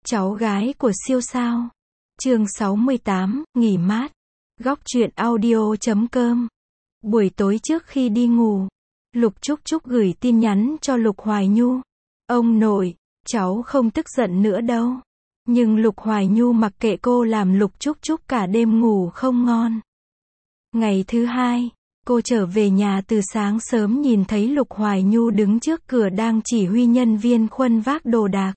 Cháu gái của siêu sao. Chương 68, nghỉ mát. Góc truyện audio.com. Buổi tối trước khi đi ngủ, Lục Trúc Trúc gửi tin nhắn cho Lục Hoài Nhu. Ông nội, cháu không tức giận nữa đâu. Nhưng Lục Hoài Nhu mặc kệ cô làm Lục Trúc Trúc cả đêm ngủ không ngon. Ngày thứ hai, cô trở về nhà từ sáng sớm nhìn thấy Lục Hoài Nhu đứng trước cửa đang chỉ huy nhân viên khuân vác đồ đạc.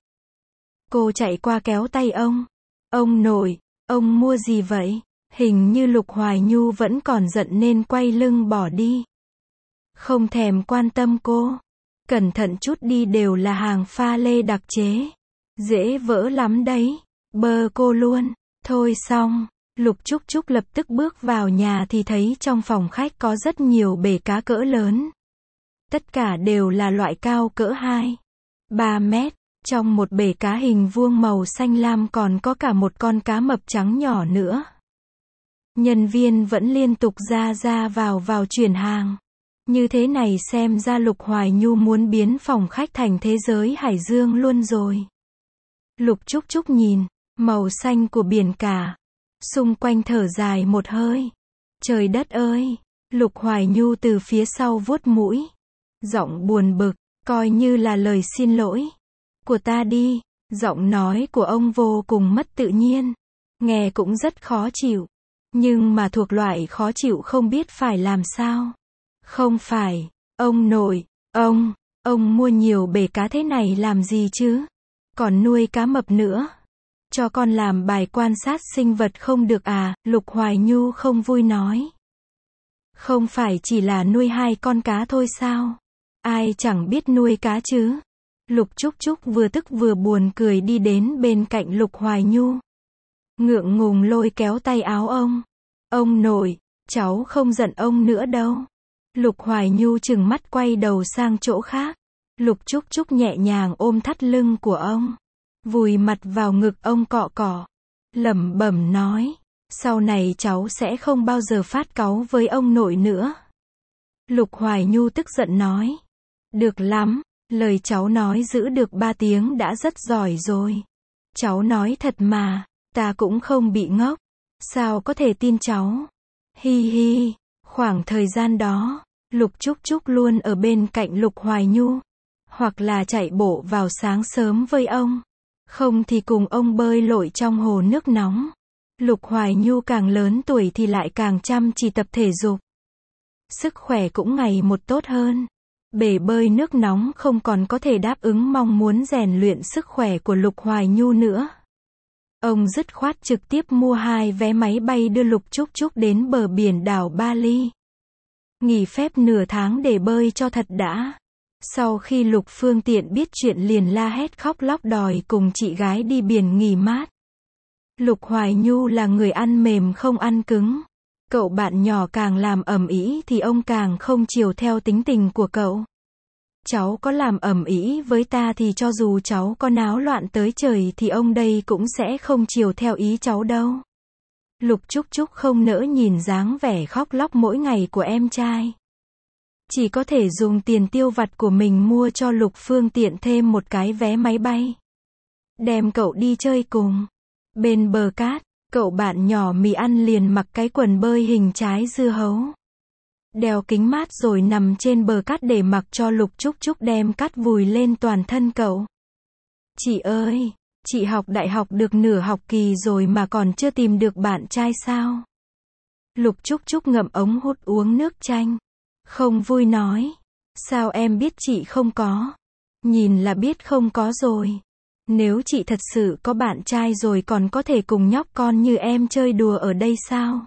Cô chạy qua kéo tay ông. Ông nội, ông mua gì vậy? Hình như Lục Hoài Nhu vẫn còn giận nên quay lưng bỏ đi. Không thèm quan tâm cô. Cẩn thận chút đi, đều là hàng pha lê đặc chế. Dễ vỡ lắm đấy. Bơ cô luôn. Thôi xong, Lục Trúc Trúc lập tức bước vào nhà thì thấy trong phòng khách có rất nhiều bể cá cỡ lớn. Tất cả đều là loại cao cỡ 3 mét. Trong một bể cá hình vuông màu xanh lam còn có cả một con cá mập trắng nhỏ nữa. Nhân viên vẫn liên tục ra vào chuyển hàng. Như thế này xem ra Lục Hoài Nhu muốn biến phòng khách thành thế giới hải dương luôn rồi. Lục Trúc Trúc nhìn màu xanh của biển cả, xung quanh thở dài một hơi. Trời đất ơi! Lục Hoài Nhu từ phía sau vuốt mũi, giọng buồn bực, coi như là lời xin lỗi của ta đi. Giọng nói của ông vô cùng mất tự nhiên, nghe cũng rất khó chịu, nhưng mà thuộc loại khó chịu không biết phải làm sao. Không phải, ông nội, ông mua nhiều bể cá thế này làm gì chứ? Còn nuôi cá mập nữa. Cho con làm bài quan sát sinh vật không được à? Lục Hoài Nhu không vui nói. Không phải chỉ là nuôi 2 con cá thôi sao? Ai chẳng biết nuôi cá chứ? Lục Trúc Trúc vừa tức vừa buồn cười đi đến bên cạnh Lục Hoài Nhu. Ngượng ngùng lôi kéo tay áo ông. Ông nội, cháu không giận ông nữa đâu. Lục Hoài Nhu trừng mắt quay đầu sang chỗ khác. Lục Trúc Trúc nhẹ nhàng ôm thắt lưng của ông, vùi mặt vào ngực ông cọ cọ, lẩm bẩm nói, sau này cháu sẽ không bao giờ phát cáu với ông nội nữa. Lục Hoài Nhu tức giận nói, được lắm, lời cháu nói giữ được 3 tiếng đã rất giỏi rồi. Cháu nói thật mà, ta cũng không bị ngốc, sao có thể tin cháu. Hi hi. Khoảng thời gian đó, Lục Trúc Trúc luôn ở bên cạnh Lục Hoài Nhu, hoặc là chạy bộ vào sáng sớm với ông, không thì cùng ông bơi lội trong hồ nước nóng. Lục Hoài Nhu càng lớn tuổi thì lại càng chăm chỉ tập thể dục. Sức khỏe cũng ngày một tốt hơn. Bể bơi nước nóng không còn có thể đáp ứng mong muốn rèn luyện sức khỏe của Lục Hoài Nhu nữa. Ông dứt khoát trực tiếp mua 2 vé máy bay đưa Lục Trúc Trúc đến bờ biển đảo Bali. Nghỉ phép nửa tháng để bơi cho thật đã. Sau khi Lục Phương Tiện biết chuyện liền la hét khóc lóc đòi cùng chị gái đi biển nghỉ mát. Lục Hoài Nhu là người ăn mềm không ăn cứng. Cậu bạn nhỏ càng làm ầm ĩ thì ông càng không chiều theo tính tình của cậu. Cháu có làm ầm ĩ với ta thì cho dù cháu có náo loạn tới trời thì ông đây cũng sẽ không chiều theo ý cháu đâu. Lục Trúc Trúc không nỡ nhìn dáng vẻ khóc lóc mỗi ngày của em trai. Chỉ có thể dùng tiền tiêu vặt của mình mua cho Lục Phương Tiện thêm một cái vé máy bay, đem cậu đi chơi cùng. Bên bờ cát, cậu bạn nhỏ mì ăn liền mặc cái quần bơi hình trái dưa hấu, đeo kính mát rồi nằm trên bờ cát để mặc cho Lục Trúc Trúc đem cát vùi lên toàn thân cậu. Chị ơi, chị học đại học được nửa học kỳ rồi mà còn chưa tìm được bạn trai sao? Lục Trúc Trúc ngậm ống hút uống nước chanh, không vui nói, sao em biết chị không có? Nhìn là biết không có rồi. Nếu chị thật sự có bạn trai rồi còn có thể cùng nhóc con như em chơi đùa ở đây sao?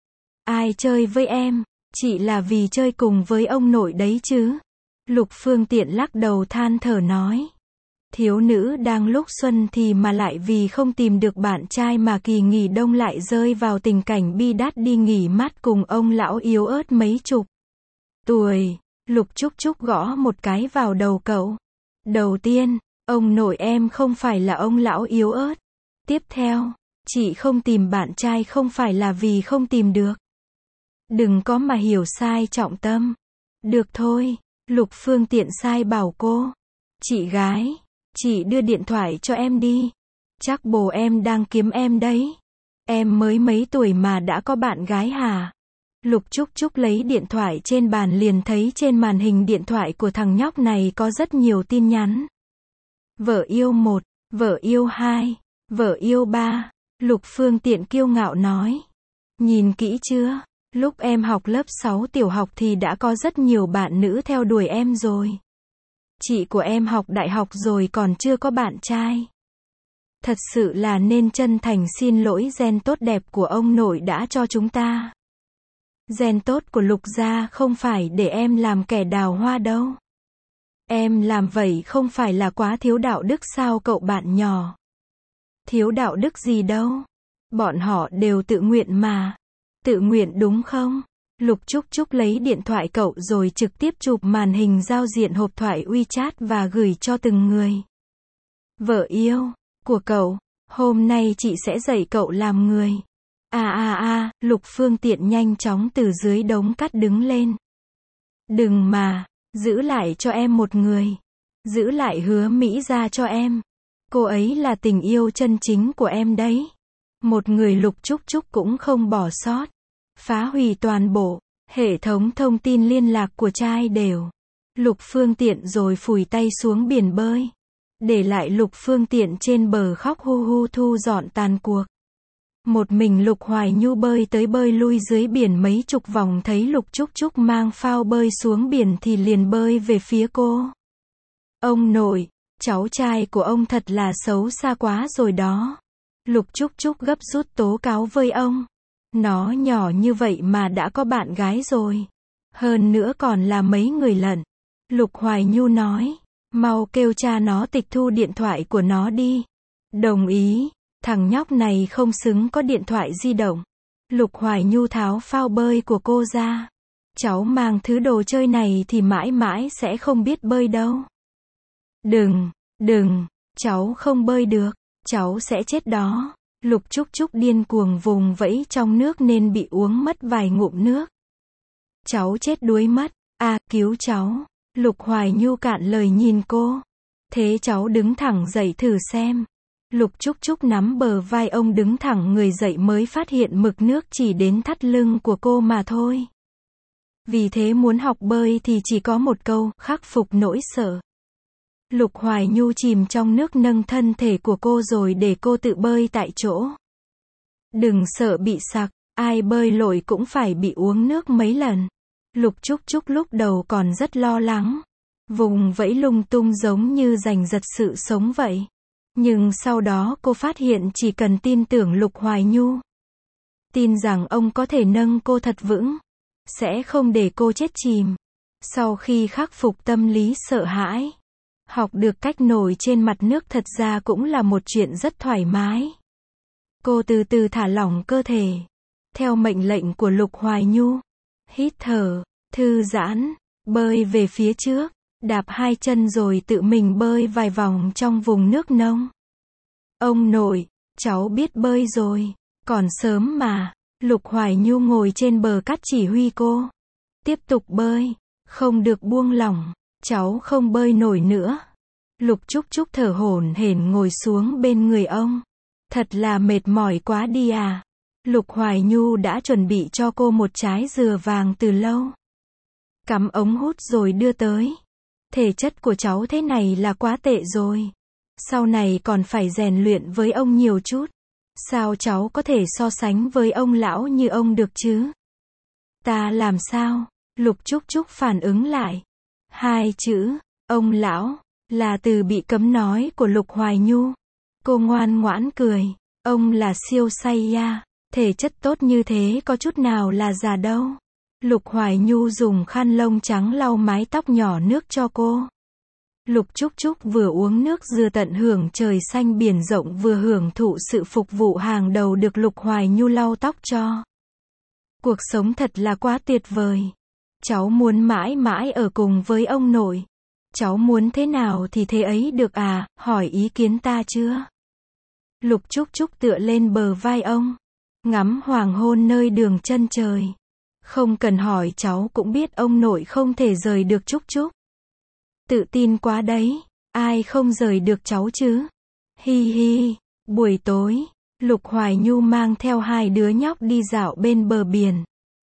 Ai chơi với em? Chị là vì chơi cùng với ông nội đấy chứ. Lục Phương Tiện lắc đầu than thở nói. Thiếu nữ đang lúc xuân thì mà lại vì không tìm được bạn trai mà kỳ nghỉ đông lại rơi vào tình cảnh bi đát đi nghỉ mát cùng ông lão yếu ớt mấy chục tuổi. Lục Trúc Trúc gõ một cái vào đầu cậu. Đầu tiên, ông nội em không phải là ông lão yếu ớt. Tiếp theo, chị không tìm bạn trai không phải là vì không tìm được. Đừng có mà hiểu sai trọng tâm. Được thôi, Lục Phương Tiện sai bảo cô. Chị gái, chị đưa điện thoại cho em đi. Chắc bồ em đang kiếm em đấy. Em mới mấy tuổi mà đã có bạn gái hả? Lục Trúc Trúc lấy điện thoại trên bàn liền thấy trên màn hình điện thoại của thằng nhóc này có rất nhiều tin nhắn. Vợ yêu 1, vợ yêu 2, vợ yêu 3. Lục Phương Tiện kiêu ngạo nói. Nhìn kỹ chưa? Lúc em học lớp 6 tiểu học thì đã có rất nhiều bạn nữ theo đuổi em rồi. Chị của em học đại học rồi còn chưa có bạn trai. Thật sự là nên chân thành xin lỗi gen tốt đẹp của ông nội đã cho chúng ta. Gen tốt của Lục gia không phải để em làm kẻ đào hoa đâu. Em làm vậy không phải là quá thiếu đạo đức sao cậu bạn nhỏ? Thiếu đạo đức gì đâu. Bọn họ đều tự nguyện mà. Tự nguyện đúng không? Lục Trúc Trúc lấy điện thoại cậu rồi trực tiếp chụp màn hình giao diện hộp thoại WeChat và gửi cho từng người. Vợ yêu của cậu, hôm nay chị sẽ dạy cậu làm người. Lục Phương Tiện nhanh chóng từ dưới đống cát đứng lên. Đừng mà, giữ lại cho em một người. Giữ lại Hứa Mỹ Gia cho em. Cô ấy là tình yêu chân chính của em đấy. Một người Lục Trúc Trúc cũng không bỏ sót. Phá hủy toàn bộ hệ thống thông tin liên lạc của trai đều. Lục Phương Tiện rồi phủi tay xuống biển bơi. Để lại Lục Phương Tiện trên bờ khóc hu hu thu dọn tàn cuộc. Một mình Lục Hoài Nhu bơi tới bơi lui dưới biển mấy chục vòng thấy Lục Trúc Trúc mang phao bơi xuống biển thì liền bơi về phía cô. Ông nội, cháu trai của ông thật là xấu xa quá rồi đó. Lục Trúc Trúc gấp rút tố cáo với ông. Nó nhỏ như vậy mà đã có bạn gái rồi. Hơn nữa còn là mấy người lận. Lục Hoài Nhu nói. Mau kêu cha nó tịch thu điện thoại của nó đi. Đồng ý. Thằng nhóc này không xứng có điện thoại di động. Lục Hoài Nhu tháo phao bơi của cô ra. Cháu mang thứ đồ chơi này thì mãi mãi sẽ không biết bơi đâu. Đừng, cháu không bơi được. Cháu sẽ chết đó. Lục Trúc Trúc điên cuồng vùng vẫy trong nước nên bị uống mất vài ngụm nước. Cháu chết đuối mất. Cứu cháu. Lục Hoài Nhu cạn lời nhìn cô. Thế cháu đứng thẳng dậy thử xem. Lục Trúc Trúc nắm bờ vai ông đứng thẳng người dậy mới phát hiện mực nước chỉ đến thắt lưng của cô mà thôi. Vì thế muốn học bơi thì chỉ có một câu, khắc phục nỗi sợ. Lục Hoài Nhu chìm trong nước nâng thân thể của cô rồi để cô tự bơi tại chỗ. Đừng sợ bị sặc, ai bơi lội cũng phải bị uống nước mấy lần. Lục Trúc Trúc lúc đầu còn rất lo lắng. Vùng vẫy lung tung giống như giành giật sự sống vậy. Nhưng sau đó cô phát hiện chỉ cần tin tưởng Lục Hoài Nhu. Tin rằng ông có thể nâng cô thật vững. Sẽ không để cô chết chìm. Sau khi khắc phục tâm lý sợ hãi. Học được cách nổi trên mặt nước thật ra cũng là một chuyện rất thoải mái. Cô từ từ thả lỏng cơ thể. Theo mệnh lệnh của Lục Hoài Nhu. Hít thở, thư giãn, bơi về phía trước. Đạp hai chân rồi tự mình bơi vài vòng trong vùng nước nông. Ông nội, cháu biết bơi rồi. Còn sớm mà. Lục Hoài Nhu ngồi trên bờ cát chỉ huy cô. Tiếp tục bơi. Không được buông lỏng. Cháu không bơi nổi nữa. Lục Trúc Trúc thở hổn hển ngồi xuống bên người ông. Thật là mệt mỏi quá đi à. Lục Hoài Nhu đã chuẩn bị cho cô một trái dừa vàng từ lâu. Cắm ống hút rồi đưa tới. Thể chất của cháu thế này là quá tệ rồi. Sau này còn phải rèn luyện với ông nhiều chút. Sao cháu có thể so sánh với ông lão như ông được chứ? Ta làm sao? Lục Trúc Trúc phản ứng lại. Hai chữ, ông lão, là từ bị cấm nói của Lục Hoài Nhu. Cô ngoan ngoãn cười. Ông là siêu say ya. Thể chất tốt như thế có chút nào là già đâu. Lục Hoài Nhu dùng khăn lông trắng lau mái tóc nhỏ nước cho cô. Lục Trúc Trúc vừa uống nước dừa tận hưởng trời xanh biển rộng vừa hưởng thụ sự phục vụ hàng đầu được Lục Hoài Nhu lau tóc cho. Cuộc sống thật là quá tuyệt vời. Cháu muốn mãi mãi ở cùng với ông nội. Cháu muốn thế nào thì thế ấy được à, hỏi ý kiến ta chưa? Lục Trúc Trúc tựa lên bờ vai ông. Ngắm hoàng hôn nơi đường chân trời. Không cần hỏi cháu cũng biết ông nội không thể rời được Trúc Trúc. Tự tin quá đấy. Ai không rời được cháu chứ? Hi hi. Buổi tối, Lục Hoài Nhu mang theo hai đứa nhóc đi dạo bên bờ biển.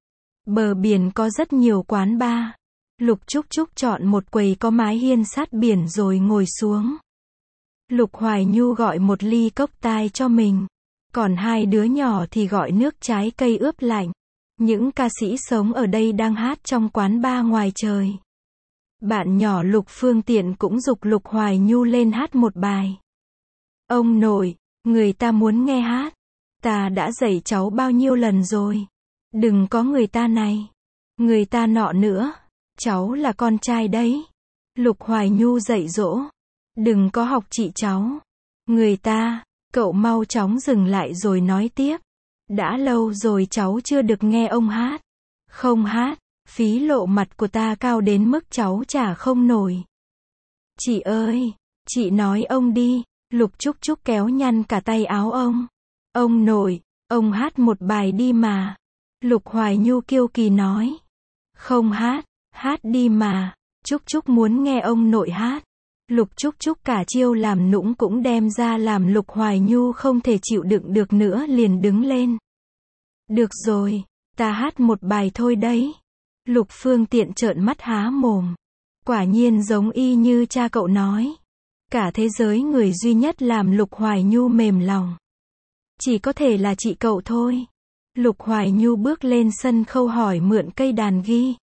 Bờ biển có rất nhiều quán bar. Lục Trúc Trúc chọn một quầy có mái hiên sát biển rồi ngồi xuống. Lục Hoài Nhu gọi một ly cốc tai cho mình. Còn hai đứa nhỏ thì gọi nước trái cây ướp lạnh. Những ca sĩ sống ở đây đang hát trong quán bar ngoài trời. Bạn nhỏ Lục Phương Tiện cũng giục Lục Hoài Nhu lên hát một bài. Ông nội, người ta muốn nghe hát. Ta đã dạy cháu bao nhiêu lần rồi. Đừng có người ta này, người ta nọ nữa. Cháu là con trai đấy. Lục Hoài Nhu dạy dỗ. Đừng có học chị cháu. Người ta, cậu mau chóng dừng lại rồi nói tiếp. Đã lâu rồi cháu chưa được nghe ông hát. Không hát, phí lộ mặt của ta cao đến mức cháu trả không nổi. Chị ơi, chị nói ông đi. Lục Trúc Trúc kéo nhăn cả tay áo ông. Ông nội, ông hát một bài đi mà. Lục Hoài Nhu kiêu kỳ nói. Không hát, hát đi mà. Trúc Trúc muốn nghe ông nội hát. Lục Trúc Trúc cả chiêu làm nũng cũng đem ra làm Lục Hoài Nhu không thể chịu đựng được nữa liền đứng lên. Được rồi, ta hát một bài thôi đấy. Lục Phương Tiện trợn mắt há mồm. Quả nhiên giống y như cha cậu nói. Cả thế giới người duy nhất làm Lục Hoài Nhu mềm lòng chỉ có thể là chị cậu thôi. Lục Hoài Nhu bước lên sân khấu hỏi mượn cây đàn ghi.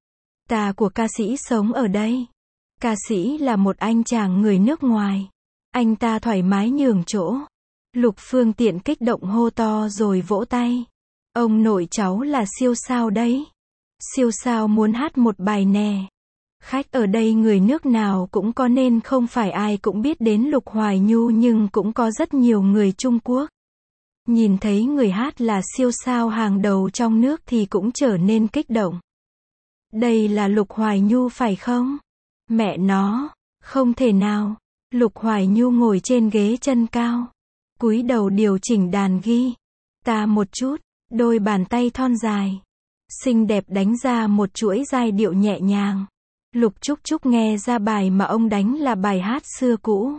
Ta của ca sĩ sống ở đây. Ca sĩ là một anh chàng người nước ngoài. Anh ta thoải mái nhường chỗ. Lục Phương Tiện kích động hô to rồi vỗ tay. Ông nội cháu là siêu sao đấy. Siêu sao muốn hát một bài nè. Khách ở đây người nước nào cũng có nên không phải ai cũng biết đến Lục Hoài Nhu nhưng cũng có rất nhiều người Trung Quốc. Nhìn thấy người hát là siêu sao hàng đầu trong nước thì cũng trở nên kích động. Đây là Lục Hoài Nhu phải không? Mẹ nó, không thể nào. Lục Hoài Nhu ngồi trên ghế chân cao. Cúi đầu điều chỉnh đàn ghi. Ta một chút, đôi bàn tay thon dài. Xinh đẹp đánh ra một chuỗi giai điệu nhẹ nhàng. Lục Trúc Trúc nghe ra bài mà ông đánh là bài hát xưa cũ.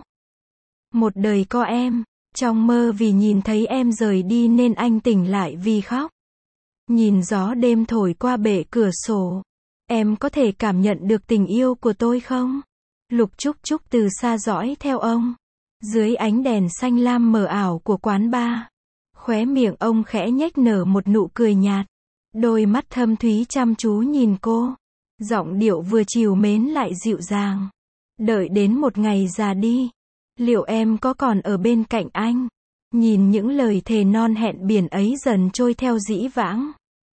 Một đời có em. Trong mơ vì nhìn thấy em rời đi nên anh tỉnh lại vì khóc. Nhìn gió đêm thổi qua bệ cửa sổ. Em có thể cảm nhận được tình yêu của tôi không? Lục Trúc Trúc từ xa dõi theo ông. Dưới ánh đèn xanh lam mờ ảo của quán bar. Khóe miệng ông khẽ nhếch nở một nụ cười nhạt. Đôi mắt thâm thúy chăm chú nhìn cô. Giọng điệu vừa trìu mến lại dịu dàng. Đợi đến một ngày già đi. Liệu em có còn ở bên cạnh anh? Nhìn những lời thề non hẹn biển ấy dần trôi theo dĩ vãng.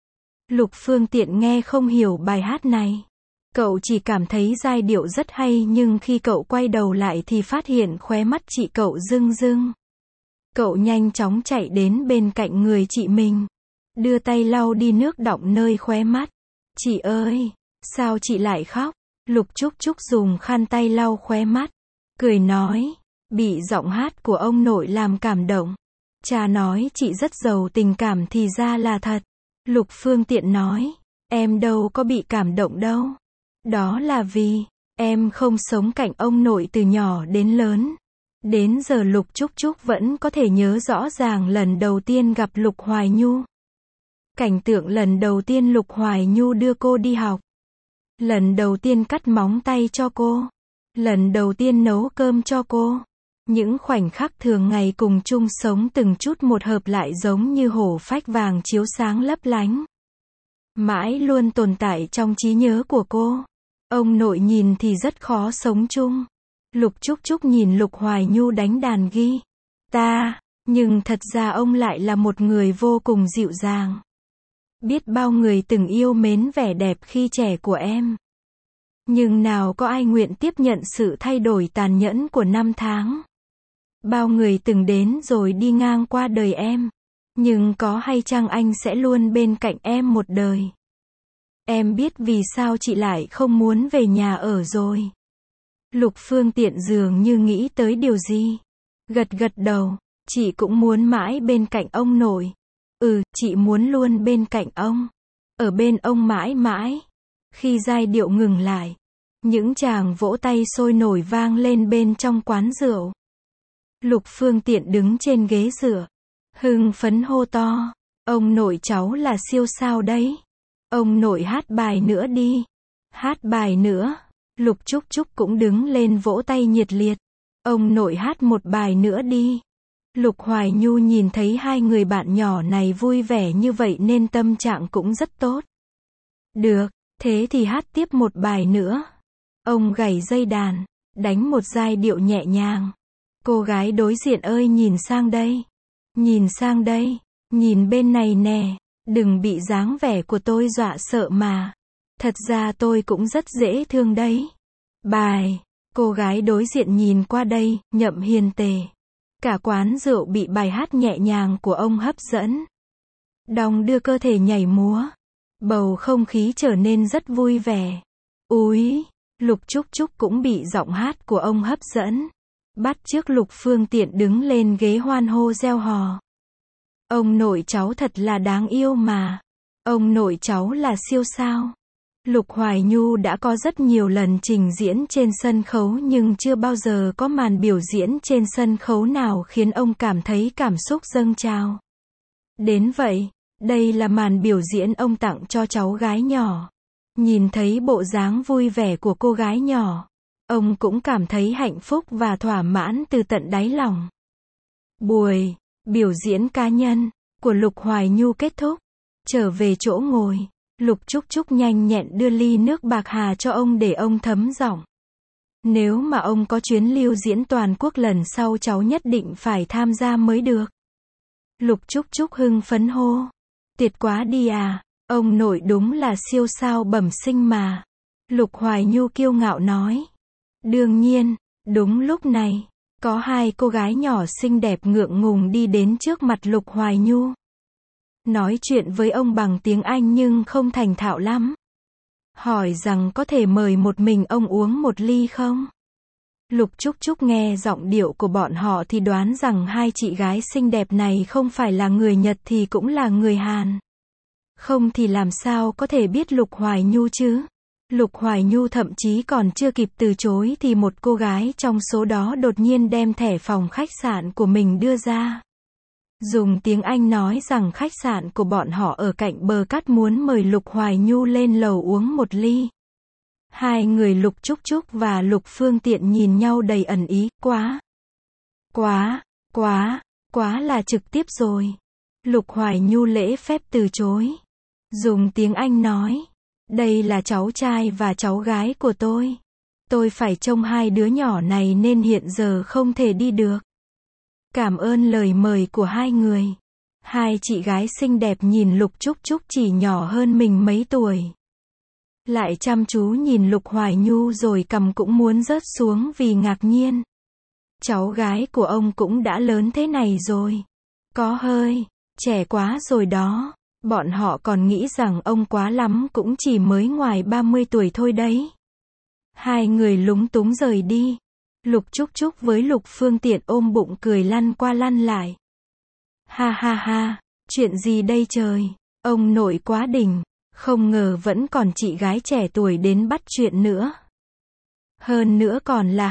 Lục Phương Tiện nghe không hiểu bài hát này. Cậu chỉ cảm thấy giai điệu rất hay nhưng khi cậu quay đầu lại thì phát hiện khóe mắt chị cậu rưng rưng. Cậu nhanh chóng chạy đến bên cạnh người chị mình. Đưa tay lau đi nước đọng nơi khóe mắt. Chị ơi, sao chị lại khóc? Lục Trúc Trúc dùng khăn tay lau khóe mắt. Cười nói, bị giọng hát của ông nội làm cảm động. Cha nói chị rất giàu tình cảm thì ra là thật. Lục Phương Tiện nói, em đâu có bị cảm động đâu. Đó là vì, em không sống cạnh ông nội từ nhỏ đến lớn. Đến giờ Lục Trúc Trúc vẫn có thể nhớ rõ ràng lần đầu tiên gặp Lục Hoài Nhu. Cảnh tượng lần đầu tiên Lục Hoài Nhu đưa cô đi học. Lần đầu tiên cắt móng tay cho cô. Lần đầu tiên nấu cơm cho cô. Những khoảnh khắc thường ngày cùng chung sống từng chút một hợp lại giống như hổ phách vàng chiếu sáng lấp lánh. Mãi luôn tồn tại trong trí nhớ của cô. Ông nội nhìn thì rất khó sống chung. Lục Trúc Trúc nhìn Lục Hoài Nhu đánh đàn ghi. Nhưng thật ra ông lại là một người vô cùng dịu dàng. Biết bao người từng yêu mến vẻ đẹp khi trẻ của em. Nhưng nào có ai nguyện tiếp nhận sự thay đổi tàn nhẫn của năm tháng. Bao người từng đến rồi đi ngang qua đời em. Nhưng có hay chăng anh sẽ luôn bên cạnh em một đời. Em biết vì sao chị lại không muốn về nhà ở rồi. Lục Phương Tiện dường như nghĩ tới điều gì. Gật gật đầu, chị cũng muốn mãi bên cạnh ông nội. Chị muốn luôn bên cạnh ông. Ở bên ông mãi mãi. Khi giai điệu ngừng lại, những tràng vỗ tay sôi nổi vang lên bên trong quán rượu. Lục Phương Tiện đứng trên ghế dựa, hưng phấn hô to. Ông nội cháu là siêu sao đấy. Ông nội hát bài nữa đi. Hát bài nữa. Lục Trúc Trúc cũng đứng lên vỗ tay nhiệt liệt. Ông nội hát một bài nữa đi. Lục Hoài Nhu nhìn thấy hai người bạn nhỏ này vui vẻ như vậy nên tâm trạng cũng rất tốt. Được, thế thì hát tiếp một bài nữa. Ông gảy dây đàn, đánh một giai điệu nhẹ nhàng. Cô gái đối diện ơi nhìn sang đây. Nhìn sang đây, nhìn bên này nè. Đừng bị dáng vẻ của tôi dọa sợ mà. Thật ra tôi cũng rất dễ thương đấy. Bài, cô gái đối diện nhìn qua đây, Nhậm Hiền Tề. Cả quán rượu bị bài hát nhẹ nhàng của ông hấp dẫn. Đong đưa cơ thể nhảy múa. Bầu không khí trở nên rất vui vẻ. Úi, Lục Trúc Trúc cũng bị giọng hát của ông hấp dẫn. Bắt chước Lục Phương Tiện đứng lên ghế hoan hô reo hò. Ông nội cháu thật là đáng yêu mà. Ông nội cháu là siêu sao. Lục Hoài Nhu đã có rất nhiều lần trình diễn trên sân khấu nhưng chưa bao giờ có màn biểu diễn trên sân khấu nào khiến ông cảm thấy cảm xúc dâng trào. Đến vậy, đây là màn biểu diễn ông tặng cho cháu gái nhỏ. Nhìn thấy bộ dáng vui vẻ của cô gái nhỏ, ông cũng cảm thấy hạnh phúc và thỏa mãn từ tận đáy lòng. Buổi biểu diễn cá nhân của Lục Hoài Nhu kết thúc. Trở về chỗ ngồi, Lục Trúc Trúc nhanh nhẹn đưa ly nước bạc hà cho ông để ông thấm giọng. Nếu mà ông có chuyến lưu diễn toàn quốc lần sau cháu nhất định phải tham gia mới được. Lục Trúc Trúc hưng phấn hô. Tuyệt quá đi à, ông nội đúng là siêu sao bẩm sinh mà. Lục Hoài Nhu kiêu ngạo nói. Đương nhiên, đúng lúc này, có hai cô gái nhỏ xinh đẹp ngượng ngùng đi đến trước mặt Lục Hoài Nhu. Nói chuyện với ông bằng tiếng Anh nhưng không thành thạo lắm. Hỏi rằng có thể mời một mình ông uống một ly không? Lục Trúc Trúc nghe giọng điệu của bọn họ thì đoán rằng hai chị gái xinh đẹp này không phải là người Nhật thì cũng là người Hàn. Không thì làm sao có thể biết Lục Hoài Nhu chứ? Lục Hoài Nhu thậm chí còn chưa kịp từ chối thì một cô gái trong số đó đột nhiên đem thẻ phòng khách sạn của mình đưa ra. Dùng tiếng Anh nói rằng khách sạn của bọn họ ở cạnh bờ cát muốn mời Lục Hoài Nhu lên lầu uống một ly. Hai người Lục Trúc Trúc và Lục Phương Tiện nhìn nhau đầy ẩn ý, quá là trực tiếp rồi. Lục Hoài Nhu lễ phép từ chối. Dùng tiếng Anh nói, đây là cháu trai và cháu gái của tôi. Tôi phải trông hai đứa nhỏ này nên hiện giờ không thể đi được. Cảm ơn lời mời của hai người. Hai chị gái xinh đẹp nhìn Lục Trúc Trúc chỉ nhỏ hơn mình mấy tuổi. Lại chăm chú nhìn Lục Hoài Nhu rồi cằm cũng muốn rớt xuống vì ngạc nhiên. Cháu gái của ông cũng đã lớn thế này rồi. Có hơi trẻ quá rồi đó. Bọn họ còn nghĩ rằng ông quá lắm cũng chỉ mới ngoài 30 tuổi thôi đấy. Hai người lúng túng rời đi. Lục Trúc Trúc với Lục Phương Tiện ôm bụng cười lăn qua lăn lại. Ha ha ha, chuyện gì đây trời, ông nội quá đỉnh, không ngờ vẫn còn chị gái trẻ tuổi đến bắt chuyện nữa. Hơn nữa còn là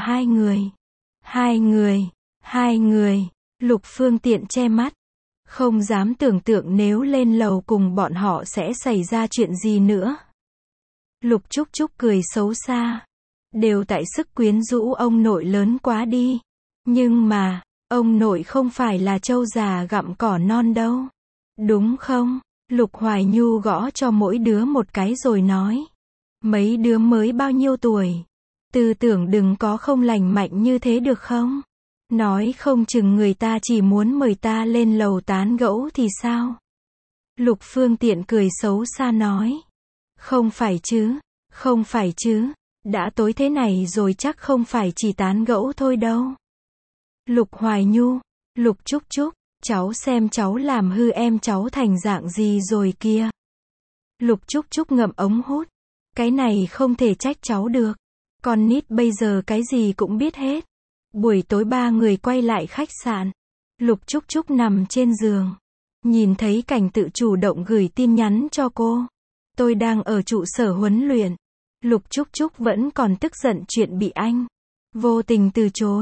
hai người, Lục Phương Tiện che mắt. Không dám tưởng tượng nếu lên lầu cùng bọn họ sẽ xảy ra chuyện gì nữa. Lục Trúc Trúc cười xấu xa. Đều tại sức quyến rũ ông nội lớn quá đi. Nhưng mà, ông nội không phải là trâu già gặm cỏ non đâu. Đúng không? Lục Hoài Nhu gõ cho mỗi đứa một cái rồi nói. Mấy đứa mới bao nhiêu tuổi? Tư tưởng đừng có không lành mạnh như thế được không? Nói không chừng người ta chỉ muốn mời ta lên lầu tán gẫu thì sao? Lục Phương Tiện cười xấu xa nói. Không phải chứ. Đã tối thế này rồi chắc không phải chỉ tán gẫu thôi đâu. Lục Hoài Nhu, Lục Trúc Trúc, cháu xem cháu làm hư em cháu thành dạng gì rồi kia. Lục Trúc Trúc ngậm ống hút. Cái này không thể trách cháu được. Con nít bây giờ cái gì cũng biết hết. Buổi tối ba người quay lại khách sạn. Lục Trúc Trúc nằm trên giường. Nhìn thấy Cảnh tự chủ động gửi tin nhắn cho cô. Tôi đang ở trụ sở huấn luyện. Lục Trúc Trúc vẫn còn tức giận chuyện bị anh vô tình từ chối.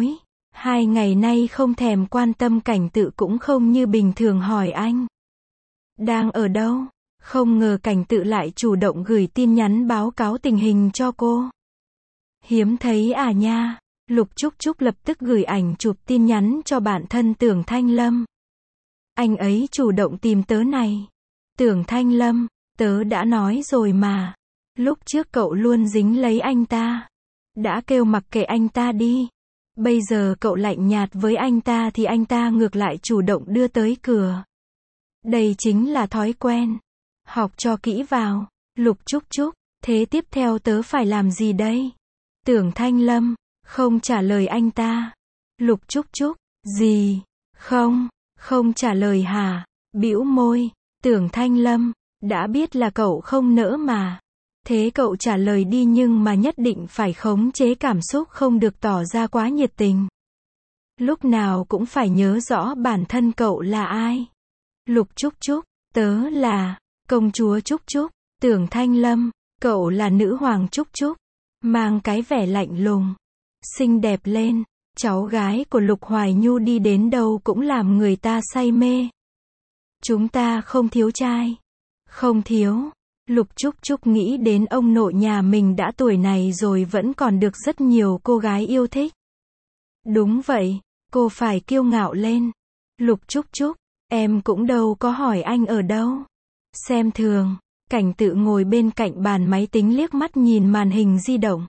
2 ngày nay không thèm quan tâm Cảnh Tự cũng không như bình thường hỏi anh đang ở đâu. Không ngờ Cảnh Tự lại chủ động gửi tin nhắn báo cáo tình hình cho cô. Hiếm thấy à nha. Lục Trúc Trúc lập tức gửi ảnh chụp tin nhắn cho bạn thân Tưởng Thanh Lâm. Anh ấy chủ động tìm tớ này. Tưởng Thanh Lâm, tớ đã nói rồi mà. Lúc trước cậu luôn dính lấy anh ta. Đã kêu mặc kệ anh ta đi. Bây giờ cậu lạnh nhạt với anh ta thì anh ta ngược lại chủ động đưa tới cửa. Đây chính là thói quen. Học cho kỹ vào. Lục Trúc Trúc, thế tiếp theo tớ phải làm gì đây? Tưởng Thanh Lâm, không trả lời anh ta. Lục Trúc Trúc, gì? Không trả lời hả? Bĩu môi. Tưởng Thanh Lâm, đã biết là cậu không nỡ mà. Thế cậu trả lời đi nhưng mà nhất định phải khống chế cảm xúc, không được tỏ ra quá nhiệt tình. Lúc nào cũng phải nhớ rõ bản thân cậu là ai. Lục Trúc Trúc, tớ là công chúa Trúc Trúc. Tưởng Thanh Lâm, cậu là nữ hoàng Trúc Trúc. Mang cái vẻ lạnh lùng, xinh đẹp lên. Cháu gái của Lục Hoài Nhu đi đến đâu cũng làm người ta say mê. Chúng ta không thiếu trai. Không thiếu. Lục Trúc Trúc nghĩ đến ông nội nhà mình đã tuổi này rồi vẫn còn được rất nhiều cô gái yêu thích. Đúng vậy, cô phải kiêu ngạo lên. Lục Trúc Trúc, em cũng đâu có hỏi anh ở đâu. Xem thường. Cảnh Tự ngồi bên cạnh bàn máy tính liếc mắt nhìn màn hình di động.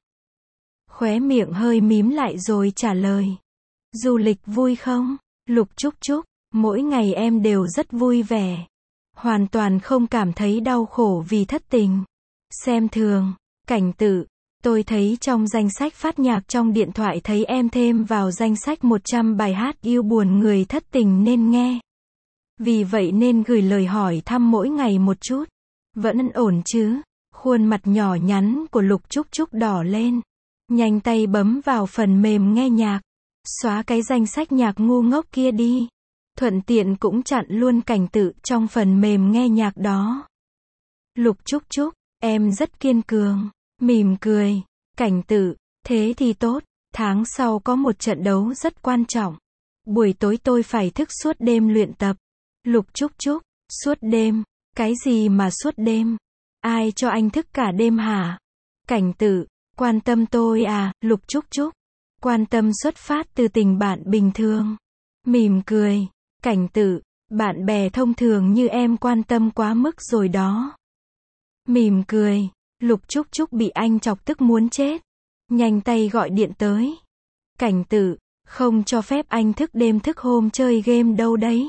Khóe miệng hơi mím lại rồi trả lời. Du lịch vui không? Lục Trúc Trúc, mỗi ngày em đều rất vui vẻ. Hoàn toàn không cảm thấy đau khổ vì thất tình. Xem thường. Cảnh Tự, tôi thấy trong danh sách phát nhạc trong điện thoại thấy em thêm vào danh sách 100 bài hát yêu buồn người thất tình nên nghe. Vì vậy nên gửi lời hỏi thăm mỗi ngày một chút. Vẫn ổn chứ? Khuôn mặt nhỏ nhắn của Lục Trúc Trúc đỏ lên. Nhanh tay bấm vào phần mềm nghe nhạc. Xóa cái danh sách nhạc ngu ngốc kia đi. Thuận tiện cũng chặn luôn Cảnh Tự trong phần mềm nghe nhạc đó. Lục Trúc Trúc, em rất kiên cường. Mỉm cười. Cảnh Tự, thế thì tốt. Tháng sau có một trận đấu rất quan trọng. Buổi tối tôi phải thức suốt đêm luyện tập. Lục Trúc Trúc, suốt đêm. Cái gì mà suốt đêm? Ai cho anh thức cả đêm hả? Cảnh Tự, quan tâm tôi à? Lục Trúc Trúc, quan tâm xuất phát từ tình bạn bình thường. Mỉm cười. Cảnh Tự, bạn bè thông thường như em quan tâm quá mức rồi đó. Mỉm cười. Lục Trúc Trúc bị anh chọc tức muốn chết. Nhanh tay gọi điện tới. Cảnh Tự, không cho phép anh thức đêm thức hôm chơi game đâu đấy.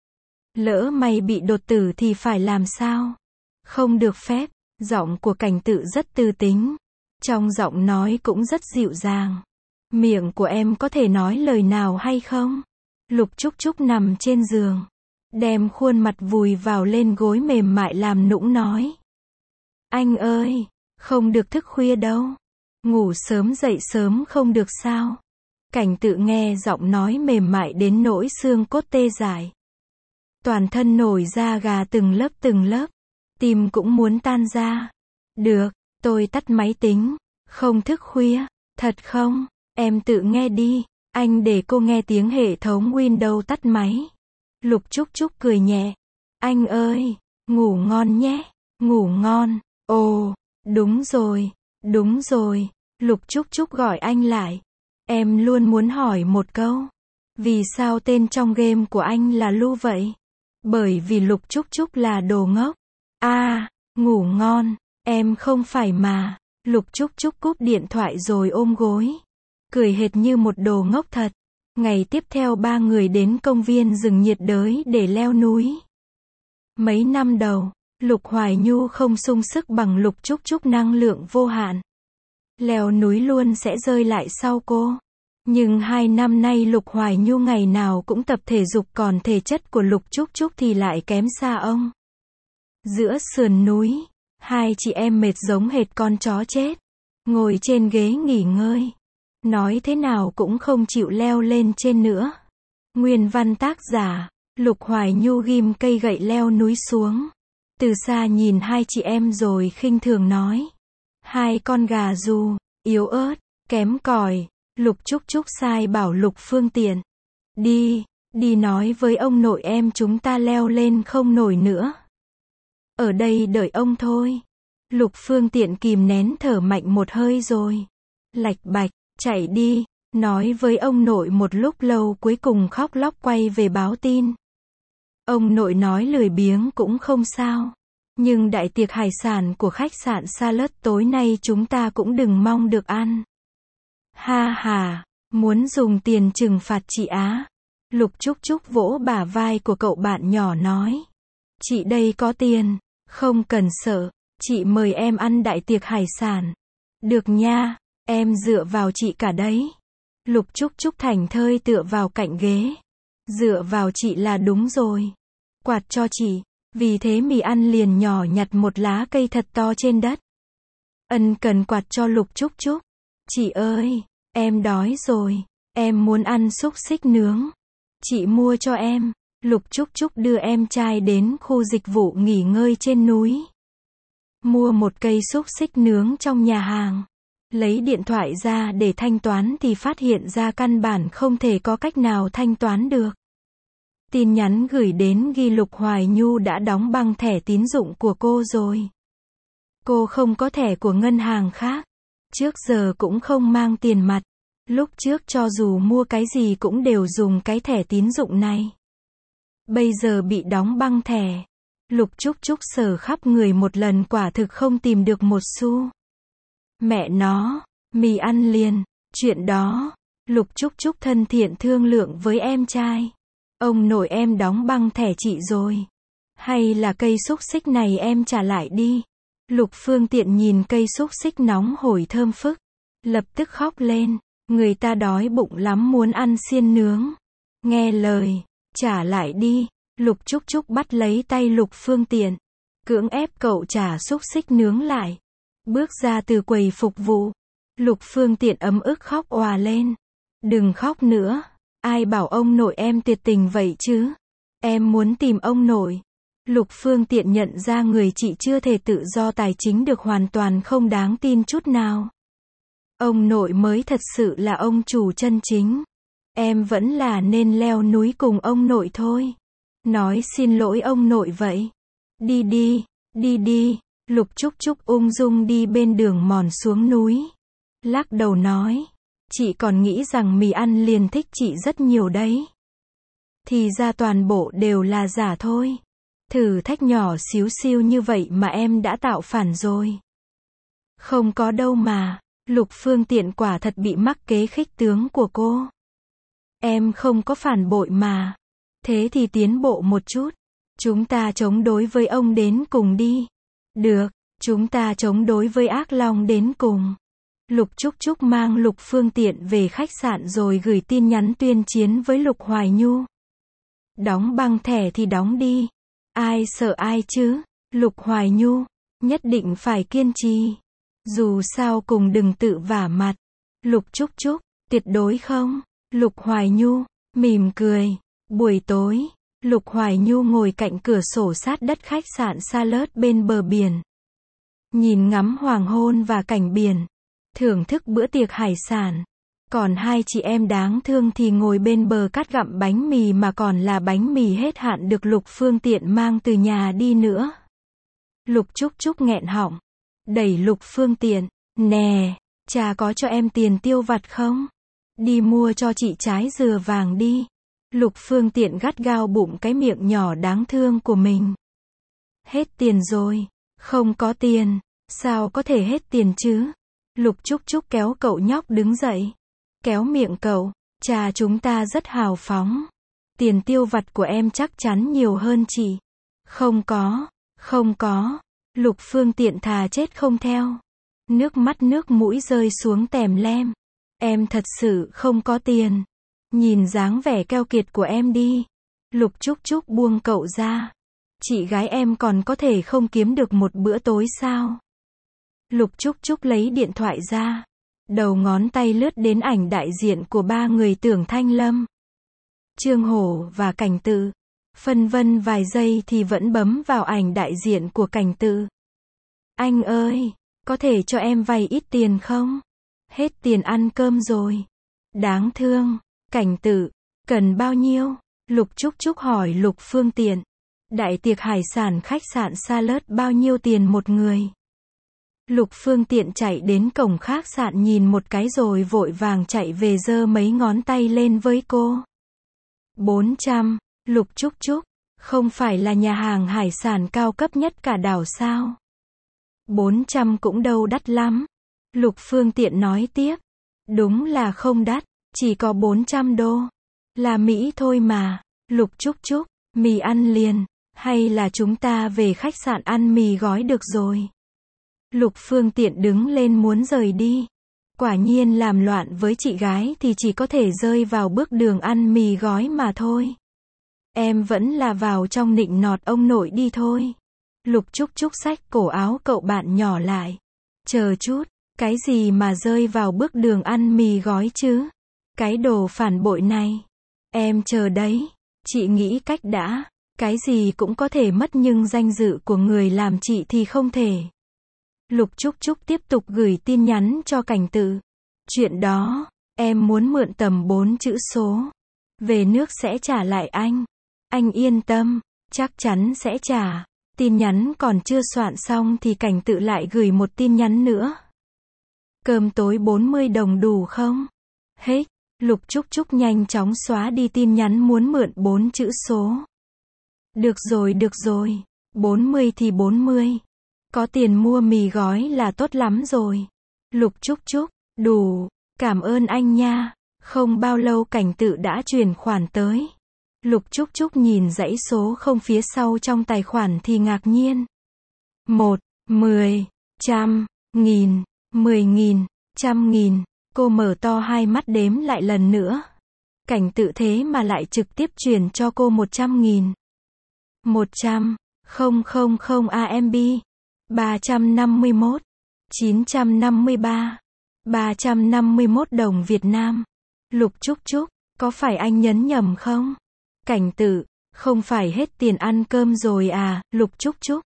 Lỡ mày bị đột tử thì phải làm sao? Không được phép. Giọng của Cảnh Tự rất tư tính. Trong giọng nói cũng rất dịu dàng. Miệng của em có thể nói lời nào hay không? Lục Trúc Trúc nằm trên giường. Đem khuôn mặt vùi vào lên gối mềm mại làm nũng nói. Anh ơi, không được thức khuya đâu. Ngủ sớm dậy sớm không được sao? Cảnh Tự nghe giọng nói mềm mại đến nỗi xương cốt tê dại. Toàn thân nổi da gà từng lớp, tim cũng muốn tan ra. Được, tôi tắt máy tính, không thức khuya, thật không? Em tự nghe đi, anh để cô nghe tiếng hệ thống Windows tắt máy. Lục Trúc Trúc cười nhẹ. Anh ơi, ngủ ngon nhé, ngủ ngon. Ồ, đúng rồi. Lục Trúc Trúc gọi anh lại. Em luôn muốn hỏi một câu. Vì sao tên trong game của anh là Lu vậy? Bởi vì Lục Trúc Trúc là đồ ngốc. Ngủ ngon, em không phải mà. Lục Trúc Trúc cúp điện thoại rồi ôm gối. Cười hệt như một đồ ngốc thật. Ngày tiếp theo 3 người đến công viên rừng nhiệt đới để leo núi. Mấy năm đầu, Lục Hoài Nhu không sung sức bằng Lục Trúc Trúc năng lượng vô hạn. Leo núi luôn sẽ rơi lại sau cô. Nhưng 2 năm nay Lục Hoài Nhu ngày nào cũng tập thể dục, còn thể chất của Lục Trúc Trúc thì lại kém xa ông. Giữa sườn núi, hai chị em mệt giống hệt con chó chết. Ngồi trên ghế nghỉ ngơi. Nói thế nào cũng không chịu leo lên trên nữa. Nguyên văn tác giả, Lục Hoài Nhu ghim cây gậy leo núi xuống. Từ xa nhìn hai chị em rồi khinh thường nói. Hai con gà dù, yếu ớt, kém cỏi. Lục Trúc Trúc sai bảo Lục Phương Tiện. Đi nói với ông nội em chúng ta leo lên không nổi nữa. Ở đây đợi ông thôi. Lục Phương Tiện kìm nén thở mạnh một hơi rồi. Lạch bạch, chạy đi, nói với ông nội một lúc lâu cuối cùng khóc lóc quay về báo tin. Ông nội nói lười biếng cũng không sao. Nhưng đại tiệc hải sản của khách sạn Salad tối nay chúng ta cũng đừng mong được ăn. Ha ha, muốn dùng tiền trừng phạt chị á. Lục Trúc Trúc vỗ bả vai của cậu bạn nhỏ nói. Chị đây có tiền, không cần sợ, chị mời em ăn đại tiệc hải sản. Được nha, em dựa vào chị cả đấy. Lục Trúc Trúc thảnh thơi tựa vào cạnh ghế. Dựa vào chị là đúng rồi. Quạt cho chị. Vì thế mì ăn liền nhỏ nhặt một lá cây thật to trên đất. Ân cần quạt cho Lục Trúc Trúc. Chị ơi, em đói rồi. Em muốn ăn xúc xích nướng. Chị mua cho em. Lục Trúc Trúc đưa em trai đến khu dịch vụ nghỉ ngơi trên núi. Mua một cây xúc xích nướng trong nhà hàng. Lấy điện thoại ra để thanh toán thì phát hiện ra căn bản không thể có cách nào thanh toán được. Tin nhắn gửi đến ghi Lục Hoài Nhu đã đóng băng thẻ tín dụng của cô rồi. Cô không có thẻ của ngân hàng khác. Trước giờ cũng không mang tiền mặt. Lúc trước cho dù mua cái gì cũng đều dùng cái thẻ tín dụng này. Bây giờ bị đóng băng thẻ. Lục Trúc Trúc sờ khắp người một lần quả thực không tìm được một xu. Mẹ nó, mì ăn liền, chuyện đó. Lục Trúc Trúc thân thiện thương lượng với em trai. Ông nội em đóng băng thẻ chị rồi. Hay là cây xúc xích này em trả lại đi. Lục Phương Tiện nhìn cây xúc xích nóng hổi thơm phức. Lập tức khóc lên. Người ta đói bụng lắm muốn ăn xiên nướng. Nghe lời. Trả lại đi. Lục Trúc Trúc bắt lấy tay Lục Phương Tiện. Cưỡng ép cậu trả xúc xích nướng lại. Bước ra từ quầy phục vụ. Lục Phương Tiện ấm ức khóc òa lên. Đừng khóc nữa. Ai bảo ông nội em tuyệt tình vậy chứ? Em muốn tìm ông nội. Lục Phương Tiện nhận ra người chị chưa thể tự do tài chính được hoàn toàn không đáng tin chút nào. Ông nội mới thật sự là ông chủ chân chính. Em vẫn là nên leo núi cùng ông nội thôi. Nói xin lỗi ông nội vậy. Đi đi. Lục Trúc Trúc ung dung đi bên đường mòn xuống núi. Lắc đầu nói. Chị còn nghĩ rằng mì ăn liền thích chị rất nhiều đấy. Thì ra toàn bộ đều là giả thôi. Thử thách nhỏ xíu xiu như vậy mà em đã tạo phản rồi. Không có đâu mà. Lục Phương Tiện quả thật bị mắc kế khích tướng của cô. Em không có phản bội mà. Thế thì tiến bộ một chút. Chúng ta chống đối với ông đến cùng đi. Được, chúng ta chống đối với ác long đến cùng. Lục Trúc Trúc mang Lục Phương Tiện về khách sạn rồi gửi tin nhắn tuyên chiến với Lục Hoài Nhu. Đóng băng thẻ thì đóng đi. Ai sợ ai chứ? Lục Hoài Nhu, nhất định phải kiên trì. Dù sao cùng đừng tự vả mặt. Lục Trúc Trúc, tuyệt đối không. Lục Hoài Nhu, mỉm cười. Buổi tối, Lục Hoài Nhu ngồi cạnh cửa sổ sát đất khách sạn Salad bên bờ biển. Nhìn ngắm hoàng hôn và cảnh biển. Thưởng thức bữa tiệc hải sản. Còn hai chị em đáng thương thì ngồi bên bờ cắt gặm bánh mì mà còn là bánh mì hết hạn được Lục Phương Tiện mang từ nhà đi nữa. Lục Trúc Trúc nghẹn họng. Đẩy Lục Phương Tiện. Nè, cha có cho em tiền tiêu vặt không? Đi mua cho chị trái dừa vàng đi. Lục Phương Tiện gắt gao bụng cái miệng nhỏ đáng thương của mình. Hết tiền rồi. Không có tiền. Sao có thể hết tiền chứ? Lục Trúc Trúc kéo cậu nhóc đứng dậy. Kéo miệng cậu. Cha chúng ta rất hào phóng. Tiền tiêu vặt của em chắc chắn nhiều hơn chị. Không có. Lục Phương Tiện thà chết không theo. Nước mắt nước mũi rơi xuống tèm lem. Em thật sự không có tiền. Nhìn dáng vẻ keo kiệt của em đi. Lục Trúc Trúc buông cậu ra. Chị gái em còn có thể không kiếm được một bữa tối sao? Lục Trúc Trúc lấy điện thoại ra. Đầu ngón tay lướt đến ảnh đại diện của ba người Tưởng Thanh Lâm, Trương Hổ và Cảnh Tự. Phân vân vài giây thì vẫn bấm vào ảnh đại diện của Cảnh Tự. Anh ơi, có thể cho em vay ít tiền không? Hết tiền ăn cơm rồi. Đáng thương. Cảnh Tự, cần bao nhiêu? Lục Trúc Trúc hỏi Lục Phương Tiện. Đại tiệc hải sản khách sạn Salad bao nhiêu tiền một người? Lục Phương Tiện chạy đến cổng khách sạn nhìn một cái rồi vội vàng chạy về giơ mấy ngón tay lên với cô. 400. Lục Trúc Trúc, không phải là nhà hàng hải sản cao cấp nhất cả đảo sao? 400 cũng đâu đắt lắm. Lục Phương Tiện nói tiếp. Đúng là không đắt, chỉ có 400 đô. Là Mỹ thôi mà. Lục Trúc Trúc, mì ăn liền, hay là chúng ta về khách sạn ăn mì gói được rồi. Lục Phương Tiện đứng lên muốn rời đi. Quả nhiên làm loạn với chị gái thì chỉ có thể rơi vào bước đường ăn mì gói mà thôi. Em vẫn là vào trong nịnh nọt ông nội đi thôi. Lục Trúc Trúc xách cổ áo cậu bạn nhỏ lại. Chờ chút, cái gì mà rơi vào bước đường ăn mì gói chứ? Cái đồ phản bội này. Em chờ đấy, chị nghĩ cách đã. Cái gì cũng có thể mất nhưng danh dự của người làm chị thì không thể. Lục Trúc Trúc tiếp tục gửi tin nhắn cho Cảnh Tự. Chuyện đó, em muốn mượn tầm 4 chữ số. Về nước sẽ trả lại anh. Anh yên tâm, chắc chắn sẽ trả. Tin nhắn còn chưa soạn xong thì Cảnh Tự lại gửi một tin nhắn nữa. Cơm tối 40 đồng đủ không? Hết. Lục Trúc Trúc nhanh chóng xóa đi tin nhắn muốn mượn 4 chữ số. Được rồi. 40 thì 40. Có tiền mua mì gói là tốt lắm rồi. Lục Trúc Trúc, đủ, cảm ơn anh nha. Không bao lâu Cảnh Tự đã chuyển khoản tới. Lục Trúc Trúc nhìn dãy số không phía sau trong tài khoản thì ngạc nhiên. 1, 10, trăm, nghìn, 10.000, 100.000. Cô mở to hai mắt đếm lại lần nữa. Cảnh Tự thế mà lại trực tiếp chuyển cho cô 100.000. 100, 000 AMB. 351, 953, 351 đồng Việt Nam. Lục Trúc Trúc, có phải anh nhấn nhầm không? Cảnh Tự, không phải hết tiền ăn cơm rồi à? Lục Trúc Trúc,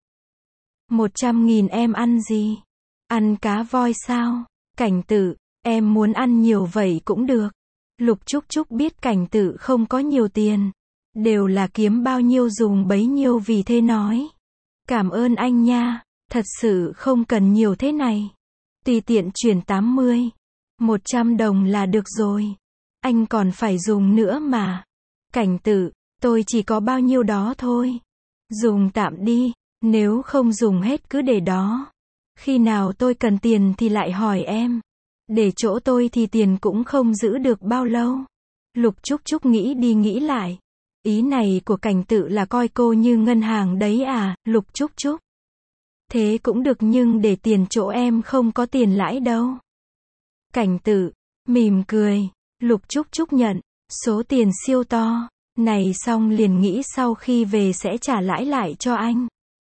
100.000 em ăn gì? Ăn cá voi sao? Cảnh Tự, em muốn ăn nhiều vậy cũng được. Lục Trúc Trúc biết Cảnh Tự không có nhiều tiền. Đều là kiếm bao nhiêu dùng bấy nhiêu vì thế nói. Cảm ơn anh nha. Thật sự không cần nhiều thế này. Tùy tiện chuyển 80, 100 đồng là được rồi. Anh còn phải dùng nữa mà. Cảnh Tự, tôi chỉ có bao nhiêu đó thôi. Dùng tạm đi, nếu không dùng hết cứ để đó. Khi nào tôi cần tiền thì lại hỏi em. Để chỗ tôi thì tiền cũng không giữ được bao lâu. Lục Trúc Trúc nghĩ đi nghĩ lại. Ý này của Cảnh Tự là coi cô như ngân hàng đấy à? Lục Trúc Trúc, thế cũng được nhưng để tiền chỗ em không có tiền lãi đâu. Cảnh Tự, mỉm cười. Lục Trúc Trúc nhận. Số tiền siêu to. Này xong liền nghĩ sau khi về sẽ trả lãi lại cho anh.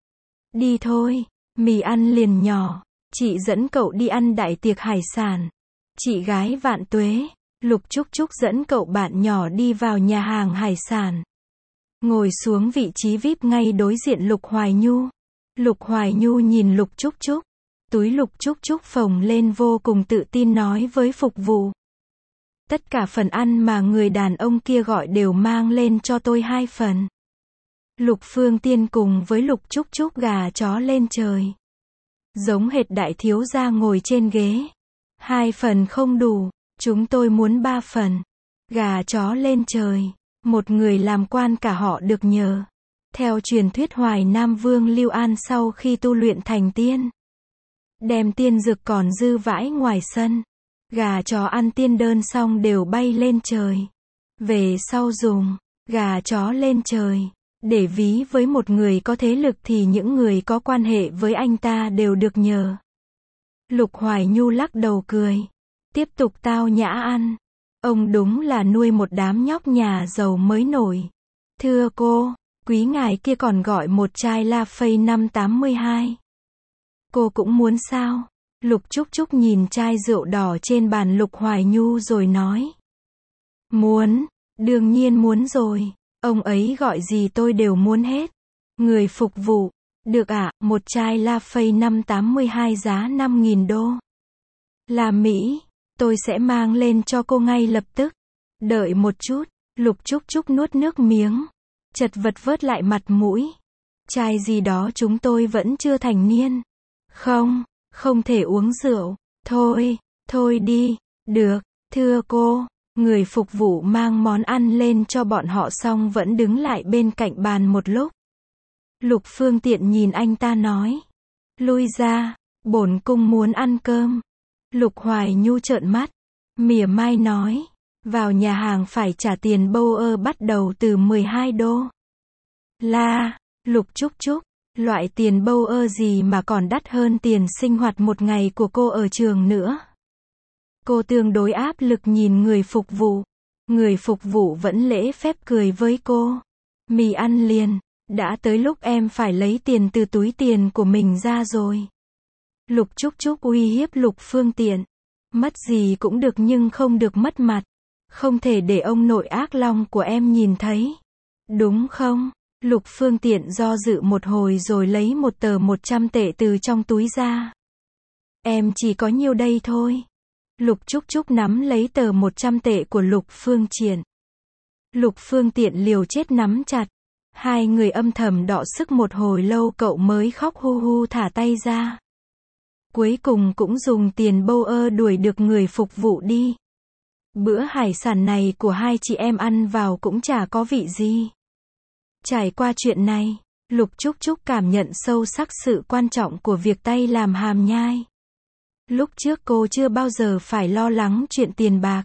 Đi thôi. Mì ăn liền nhỏ. Chị dẫn cậu đi ăn đại tiệc hải sản. Chị gái vạn tuế. Lục Trúc Trúc dẫn cậu bạn nhỏ đi vào nhà hàng hải sản. Ngồi xuống vị trí VIP ngay đối diện Lục Hoài Nhu. Lục Hoài Nhu nhìn Lục Trúc Trúc. Túi Lục Trúc Trúc phồng lên vô cùng tự tin nói với phục vụ. Tất cả phần ăn mà người đàn ông kia gọi đều mang lên cho tôi 2 phần. Lục Phương Tiên cùng với Lục Trúc Trúc gà chó lên trời. Giống hệt đại thiếu gia ngồi trên ghế. 2 phần không đủ, chúng tôi muốn 3 phần. Gà chó lên trời. Một người làm quan cả họ được nhờ. Theo truyền thuyết Hoài Nam Vương Lưu An sau khi tu luyện thành tiên, đem tiên dược còn dư vãi ngoài sân. Gà chó ăn tiên đơn xong đều bay lên trời. Về sau dùng gà chó lên trời để ví với một người có thế lực thì những người có quan hệ với anh ta đều được nhờ. Lục Hoài Nhu lắc đầu cười. Tiếp tục tao nhã ăn. Ông đúng là nuôi một đám nhóc nhà giàu mới nổi. Thưa cô, quý ngài kia còn gọi một chai La Phây 582. Cô cũng muốn sao? Lục Trúc Trúc nhìn chai rượu đỏ trên bàn Lục Hoài Nhu rồi nói. Muốn, đương nhiên muốn rồi. Ông ấy gọi gì tôi đều muốn hết. Người phục vụ. Được ạ, một chai La Phây 582 giá 5.000 đô. Là Mỹ. Tôi sẽ mang lên cho cô ngay lập tức. Đợi một chút, Lục Trúc Trúc nuốt nước miếng. Chật vật vớt lại mặt mũi. Chai gì đó chúng tôi vẫn chưa thành niên. Không, không thể uống rượu. Thôi đi. Được, thưa cô. Người phục vụ mang món ăn lên cho bọn họ xong vẫn đứng lại bên cạnh bàn một lúc. Lục Phương Tiện nhìn anh ta nói. Lui ra, bổn cung muốn ăn cơm. Lục Hoài Nhu trợn mắt. Mỉa mai nói. Vào nhà hàng phải trả tiền bô bắt đầu từ 12 đô. La, Lục Trúc Trúc. Loại tiền bô gì mà còn đắt hơn tiền sinh hoạt một ngày của cô ở trường nữa. Cô tương đối áp lực nhìn người phục vụ. Người phục vụ vẫn lễ phép cười với cô. Mì ăn liền. Đã tới lúc em phải lấy tiền từ túi tiền của mình ra rồi. Lục Trúc Trúc uy hiếp Lục Phương Tiện. Mất gì cũng được nhưng không được mất mặt. Không thể để ông nội ác long của em nhìn thấy. Đúng không? Lục Phương Tiện do dự một hồi rồi lấy một tờ 100 tệ từ trong túi ra. Em chỉ có nhiêu đây thôi. Lục Trúc Trúc nắm lấy tờ 100 tệ của Lục Phương Triển. Lục Phương Tiện liều chết nắm chặt. Hai người âm thầm đọ sức một hồi lâu cậu mới khóc hu hu thả tay ra. Cuối cùng cũng dùng tiền bô đuổi được người phục vụ đi. Bữa hải sản này của hai chị em ăn vào cũng chả có vị gì. Trải qua chuyện này, Lục Trúc Trúc cảm nhận sâu sắc sự quan trọng của việc tay làm hàm nhai. Lúc trước cô chưa bao giờ phải lo lắng chuyện tiền bạc.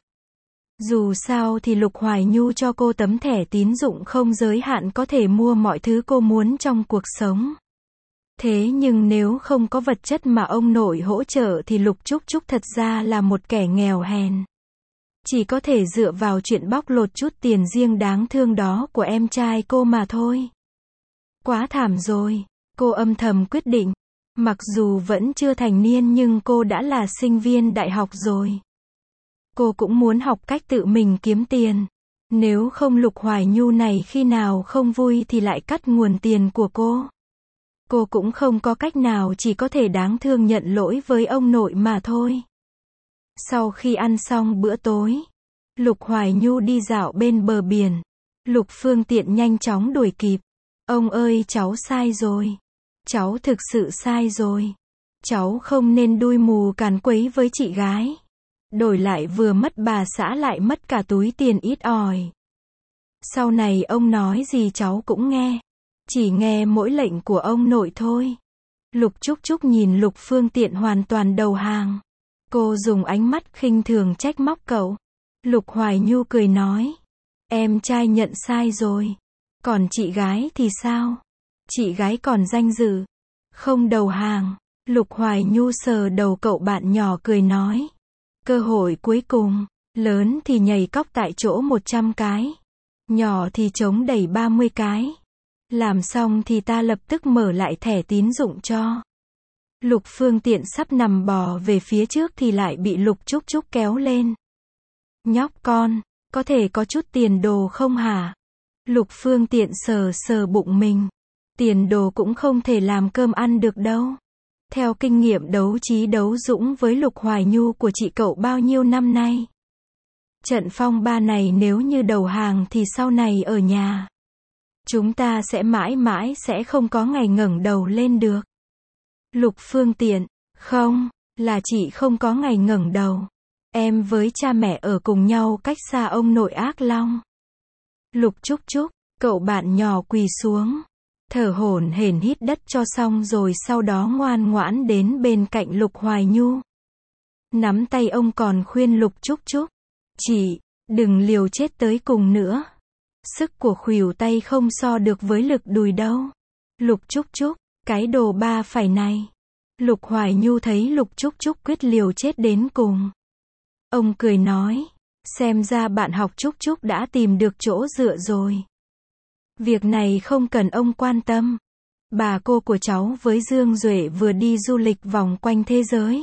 Dù sao thì Lục Hoài Nhu cho cô tấm thẻ tín dụng không giới hạn có thể mua mọi thứ cô muốn trong cuộc sống. Thế nhưng nếu không có vật chất mà ông nội hỗ trợ thì Lục Trúc Trúc thật ra là một kẻ nghèo hèn. Chỉ có thể dựa vào chuyện bóc lột chút tiền riêng đáng thương đó của em trai cô mà thôi. Quá thảm rồi, cô âm thầm quyết định. Mặc dù vẫn chưa thành niên nhưng cô đã là sinh viên đại học rồi. Cô cũng muốn học cách tự mình kiếm tiền. Nếu không Lục Hoài Nhu này khi nào không vui thì lại cắt nguồn tiền của cô. Cô cũng không có cách nào, chỉ có thể đáng thương nhận lỗi với ông nội mà thôi. Sau khi ăn xong bữa tối, Lục Hoài Nhu đi dạo bên bờ biển. Lục Phương Tiện nhanh chóng đuổi kịp. Ông ơi, cháu sai rồi. Cháu thực sự sai rồi. Cháu không nên đuôi mù càn quấy với chị gái. Đổi lại vừa mất bà xã lại mất cả túi tiền ít ỏi. Sau này ông nói gì cháu cũng nghe. Chỉ nghe mỗi lệnh của ông nội thôi. Lục Trúc Trúc nhìn Lục Phương Tiện hoàn toàn đầu hàng. Cô dùng ánh mắt khinh thường trách móc cậu. Lục Hoài Nhu cười nói. Em trai nhận sai rồi. Còn chị gái thì sao? Chị gái còn danh dự. Không đầu hàng. Lục Hoài Nhu sờ đầu cậu bạn nhỏ cười nói. Cơ hội cuối cùng. Lớn thì nhảy cóc tại chỗ 100 cái. Nhỏ thì chống đẩy 30 cái. Làm xong thì ta lập tức mở lại thẻ tín dụng cho. Lục Phương Tiện sắp nằm bò về phía trước thì lại bị Lục Trúc Trúc kéo lên. Nhóc con, có thể có chút tiền đồ không hả? Lục Phương Tiện sờ sờ bụng mình. Tiền đồ cũng không thể làm cơm ăn được đâu. Theo kinh nghiệm đấu trí đấu dũng với Lục Hoài Nhu của chị cậu bao nhiêu năm nay. Trận phong ba này nếu như đầu hàng thì sau này ở nhà. Chúng ta sẽ mãi mãi sẽ không có ngày ngẩng đầu lên được. Lục Phương Tiện, không, là chị không có ngày ngẩng đầu. Em với cha mẹ ở cùng nhau cách xa ông nội ác long. Lục Trúc Trúc, cậu bạn nhỏ quỳ xuống. Thở hổn hển hít đất cho xong rồi sau đó ngoan ngoãn đến bên cạnh Lục Hoài Nhu. Nắm tay ông còn khuyên Lục Trúc Trúc. Chị, đừng liều chết tới cùng nữa. Sức của khuỷu tay không so được với lực đùi đâu. Lục Trúc Trúc, cái đồ ba phải này. Lục Hoài Nhu thấy Lục Trúc Trúc quyết liều chết đến cùng. Ông cười nói, xem ra bạn học Trúc Trúc đã tìm được chỗ dựa rồi. Việc này không cần ông quan tâm. Bà cô của cháu với Dương Duệ vừa đi du lịch vòng quanh thế giới.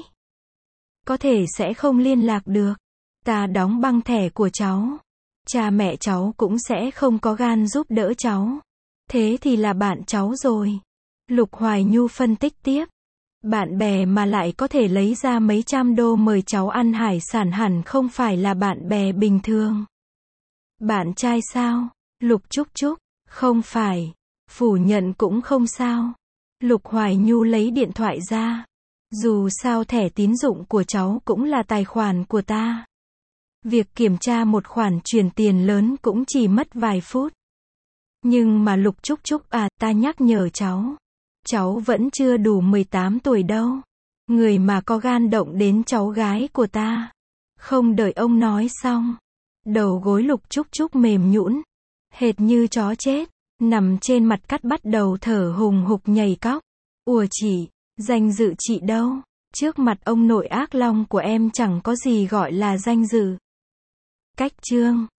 Có thể sẽ không liên lạc được. Ta đóng băng thẻ của cháu. Cha mẹ cháu cũng sẽ không có gan giúp đỡ cháu. Thế thì là bạn cháu rồi. Lục Hoài Nhu phân tích tiếp. Bạn bè mà lại có thể lấy ra mấy trăm đô mời cháu ăn hải sản hẳn không phải là bạn bè bình thường. Bạn trai sao? Lục Trúc Trúc, không phải. Phủ nhận cũng không sao. Lục Hoài Nhu lấy điện thoại ra. Dù sao thẻ tín dụng của cháu cũng là tài khoản của ta. Việc kiểm tra một khoản chuyển tiền lớn cũng chỉ mất vài phút. Nhưng mà Lục Trúc Trúc à, ta nhắc nhở cháu. Cháu vẫn chưa đủ 18 tuổi đâu. Người mà có gan động đến cháu gái của ta. Không đợi ông nói xong. Đầu gối Lục Trúc Trúc mềm nhũn, hệt như chó chết, nằm trên mặt cát bắt đầu thở hùng hục nhảy cóc. Ủa chị, danh dự chị đâu? Trước mặt ông nội ác long của em chẳng có gì gọi là danh dự. Cách chương